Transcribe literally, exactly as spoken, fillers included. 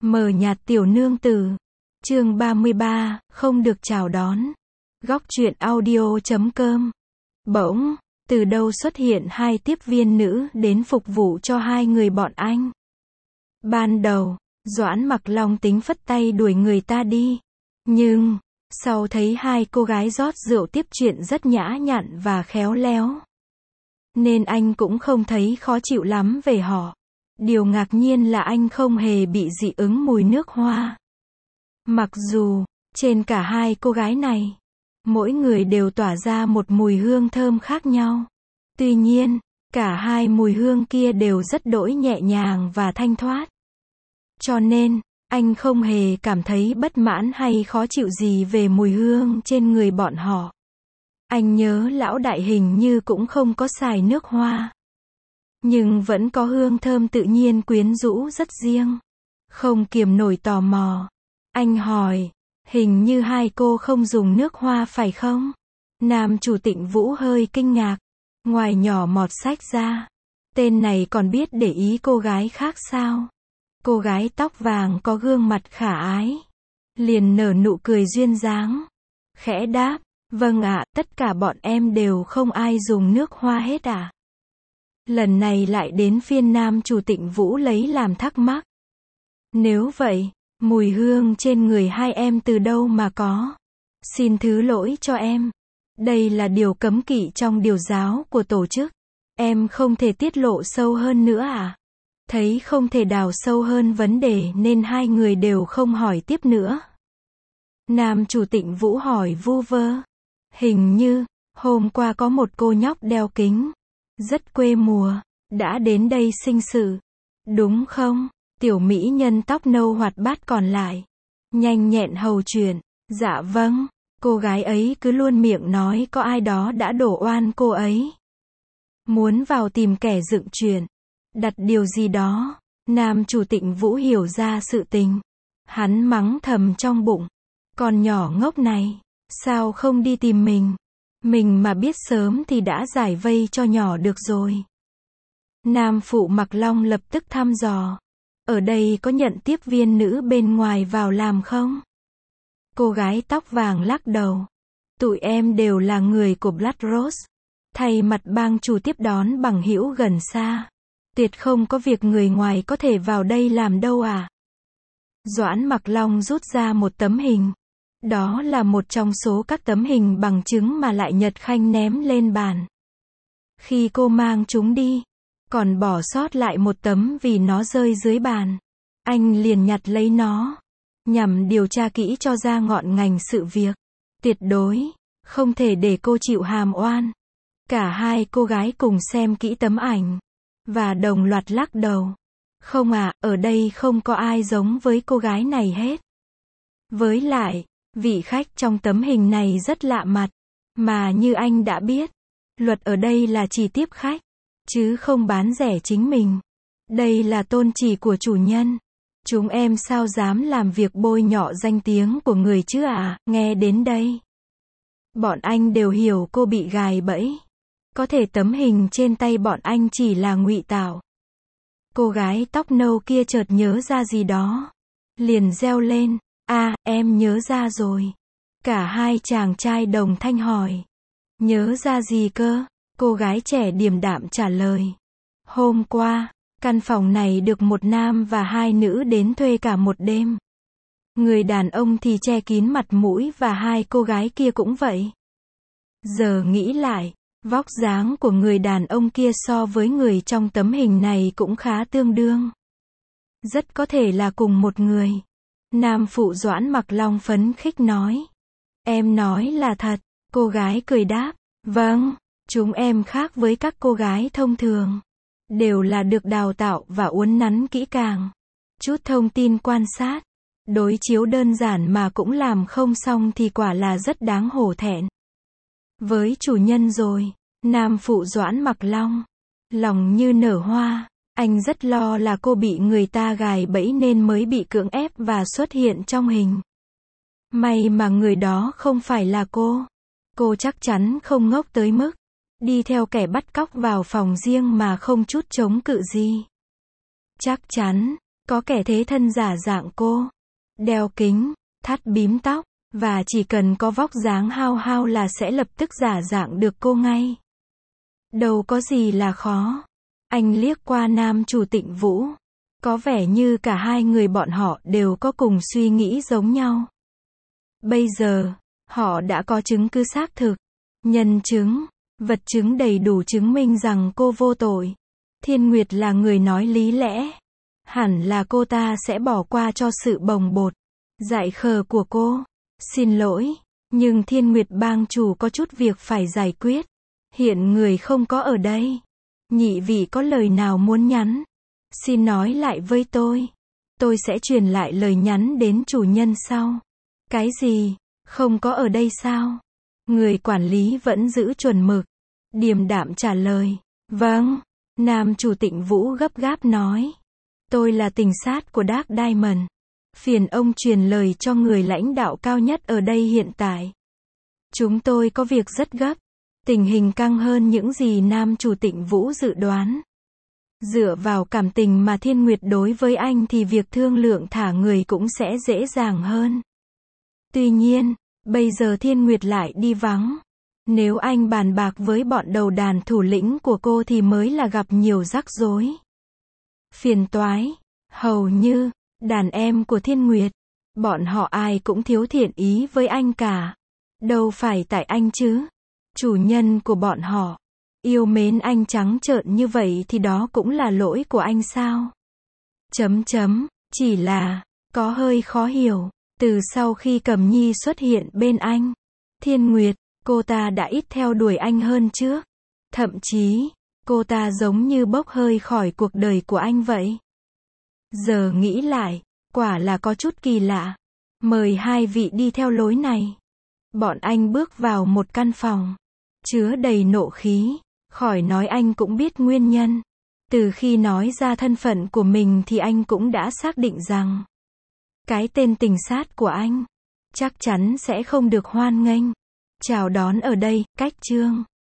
Mờ nhạt tiểu nương tử. Chương ba mươi ba, không được chào đón. Góc truyện audio chấm com. Bỗng, từ đâu xuất hiện hai tiếp viên nữ đến phục vụ cho hai người bọn anh. Ban đầu, Doãn Mặc Long tính phất tay đuổi người ta đi. Nhưng, sau thấy hai cô gái rót rượu tiếp chuyện rất nhã nhặn và khéo léo, nên anh cũng không thấy khó chịu lắm về họ. Điều ngạc nhiên là anh không hề bị dị ứng mùi nước hoa. Mặc dù, trên cả hai cô gái này, mỗi người đều tỏa ra một mùi hương thơm khác nhau. Tuy nhiên, cả hai mùi hương kia đều rất đỗi nhẹ nhàng và thanh thoát. Cho nên, anh không hề cảm thấy bất mãn hay khó chịu gì về mùi hương trên người bọn họ. Anh nhớ lão đại hình như cũng không có xài nước hoa, nhưng vẫn có hương thơm tự nhiên quyến rũ rất riêng. Không kiềm nổi tò mò, anh hỏi, hình như hai cô không dùng nước hoa phải không? Nam chủ Tịnh Vũ hơi kinh ngạc, ngoài nhỏ mọt sách ra, tên này còn biết để ý cô gái khác sao? Cô gái tóc vàng có gương mặt khả ái, liền nở nụ cười duyên dáng, khẽ đáp, vâng ạ, tất cả bọn em đều không ai dùng nước hoa hết ạ. À? Lần này lại đến phiên nam chủ Tịnh Vũ lấy làm thắc mắc. Nếu vậy, mùi hương trên người hai em từ đâu mà có? Xin thứ lỗi cho em. Đây là điều cấm kỵ trong điều giáo của tổ chức. Em không thể tiết lộ sâu hơn nữa à? Thấy không thể đào sâu hơn vấn đề nên hai người đều không hỏi tiếp nữa. Nam chủ Tịnh Vũ hỏi vu vơ. Hình như, hôm qua có một cô nhóc đeo kính, rất quê mùa, đã đến đây sinh sự. Đúng không? Tiểu mỹ nhân tóc nâu hoạt bát còn lại, nhanh nhẹn hầu chuyện. Dạ vâng, cô gái ấy cứ luôn miệng nói có ai đó đã đổ oan cô ấy. Muốn vào tìm kẻ dựng chuyện, đặt điều gì đó. Nam chủ Tịnh Vũ hiểu ra sự tình. Hắn mắng thầm trong bụng. Con nhỏ ngốc này, sao không đi tìm mình? Mình mà biết sớm thì đã giải vây cho nhỏ được rồi. Nam phụ Mặc Long lập tức thăm dò. Ở đây có nhận tiếp viên nữ bên ngoài vào làm không? Cô gái tóc vàng lắc đầu. Tụi em đều là người của Blood Rose. Thay mặt bang chủ tiếp đón bằng hữu gần xa. Tuyệt không có việc người ngoài có thể vào đây làm đâu à. Doãn Mặc Long rút ra một tấm hình. Đó là một trong số các tấm hình bằng chứng mà Lại Nhật Khanh ném lên bàn. Khi cô mang chúng đi, còn bỏ sót lại một tấm vì nó rơi dưới bàn. Anh liền nhặt lấy nó, nhằm điều tra kỹ cho ra ngọn ngành sự việc. Tuyệt đối, không thể để cô chịu hàm oan. Cả hai cô gái cùng xem kỹ tấm ảnh, và đồng loạt lắc đầu. Không à, ở đây không có ai giống với cô gái này hết. Với lại, vị khách trong tấm hình này rất lạ mặt. Mà như anh đã biết, luật ở đây là chỉ tiếp khách, chứ không bán rẻ chính mình. Đây là tôn chỉ của chủ nhân. Chúng em sao dám làm việc bôi nhọ danh tiếng của người chứ à? Nghe đến đây, bọn anh đều hiểu cô bị gài bẫy. Có thể tấm hình trên tay bọn anh chỉ là ngụy tạo. Cô gái tóc nâu kia chợt nhớ ra gì đó, liền reo lên. À, em nhớ ra rồi. Cả hai chàng trai đồng thanh hỏi. Nhớ ra gì cơ? Cô gái trẻ điềm đạm trả lời. Hôm qua, căn phòng này được một nam và hai nữ đến thuê cả một đêm. Người đàn ông thì che kín mặt mũi và hai cô gái kia cũng vậy. Giờ nghĩ lại, vóc dáng của người đàn ông kia so với người trong tấm hình này cũng khá tương đương. Rất có thể là cùng một người. Nam phụ Doãn Mặc Long phấn khích nói. Em nói là thật. Cô gái cười đáp. Vâng, chúng em khác với các cô gái thông thường. Đều là được đào tạo và uốn nắn kỹ càng. Chút thông tin quan sát, đối chiếu đơn giản mà cũng làm không xong thì quả là rất đáng hổ thẹn. Với chủ nhân rồi. Nam phụ Doãn Mặc Long, lòng như nở hoa. Anh rất lo là cô bị người ta gài bẫy nên mới bị cưỡng ép và xuất hiện trong hình. May mà người đó không phải là cô. Cô chắc chắn không ngốc tới mức đi theo kẻ bắt cóc vào phòng riêng mà không chút chống cự gì. Chắc chắn, Có kẻ thế thân giả dạng cô. Đeo kính, thắt bím tóc, và chỉ cần có vóc dáng hao hao là sẽ lập tức giả dạng được cô ngay. Đâu có gì là khó. Anh liếc qua nam chủ Tịnh Vũ. Có vẻ như cả hai người bọn họ đều có cùng suy nghĩ giống nhau. Bây giờ, họ đã có chứng cứ xác thực, nhân chứng, vật chứng đầy đủ chứng minh rằng cô vô tội. Thiên Nguyệt là người nói lý lẽ. Hẳn là cô ta sẽ bỏ qua cho sự bồng bột, dại khờ của cô. Xin lỗi, nhưng Thiên Nguyệt bang chủ có chút việc phải giải quyết. Hiện người không có ở đây. Nhị vị có lời nào muốn nhắn? Xin nói lại với tôi. Tôi sẽ truyền lại lời nhắn đến chủ nhân sau. Cái gì? Không có ở đây sao? Người quản lý vẫn giữ chuẩn mực. Điềm đạm trả lời. Vâng. Nam chủ Tịnh Vũ gấp gáp nói. Tôi là tình sát của Dark Diamond. Phiền ông truyền lời cho người lãnh đạo cao nhất ở đây hiện tại. Chúng tôi có việc rất gấp. Tình hình căng hơn những gì nam chủ Tịnh Vũ dự đoán. Dựa vào cảm tình mà Thiên Nguyệt đối với anh thì việc thương lượng thả người cũng sẽ dễ dàng hơn. Tuy nhiên, bây giờ Thiên Nguyệt lại đi vắng. Nếu anh bàn bạc với bọn đầu đàn thủ lĩnh của cô thì mới là gặp nhiều rắc rối. Phiền toái. Hầu như, đàn em của Thiên Nguyệt, bọn họ ai cũng thiếu thiện ý với anh cả. Đâu phải tại anh chứ. Chủ nhân của bọn họ yêu mến anh trắng trợn như vậy thì đó cũng là lỗi của anh sao? Chấm chấm, chỉ là, có hơi khó hiểu. Từ sau khi Cẩm Nhi xuất hiện bên anh, Thiên Nguyệt, cô ta đã ít theo đuổi anh hơn trước. Thậm chí, cô ta giống như bốc hơi khỏi cuộc đời của anh vậy. Giờ nghĩ lại, quả là có chút kỳ lạ. Mời hai vị đi theo lối này. Bọn anh bước vào một căn phòng chứa đầy nộ khí. Khỏi nói anh cũng biết nguyên nhân. Từ khi nói ra thân phận của mình thì anh cũng đã xác định rằng cái tên tình sát của anh chắc chắn sẽ không được hoan nghênh, chào đón ở đây. Cách chương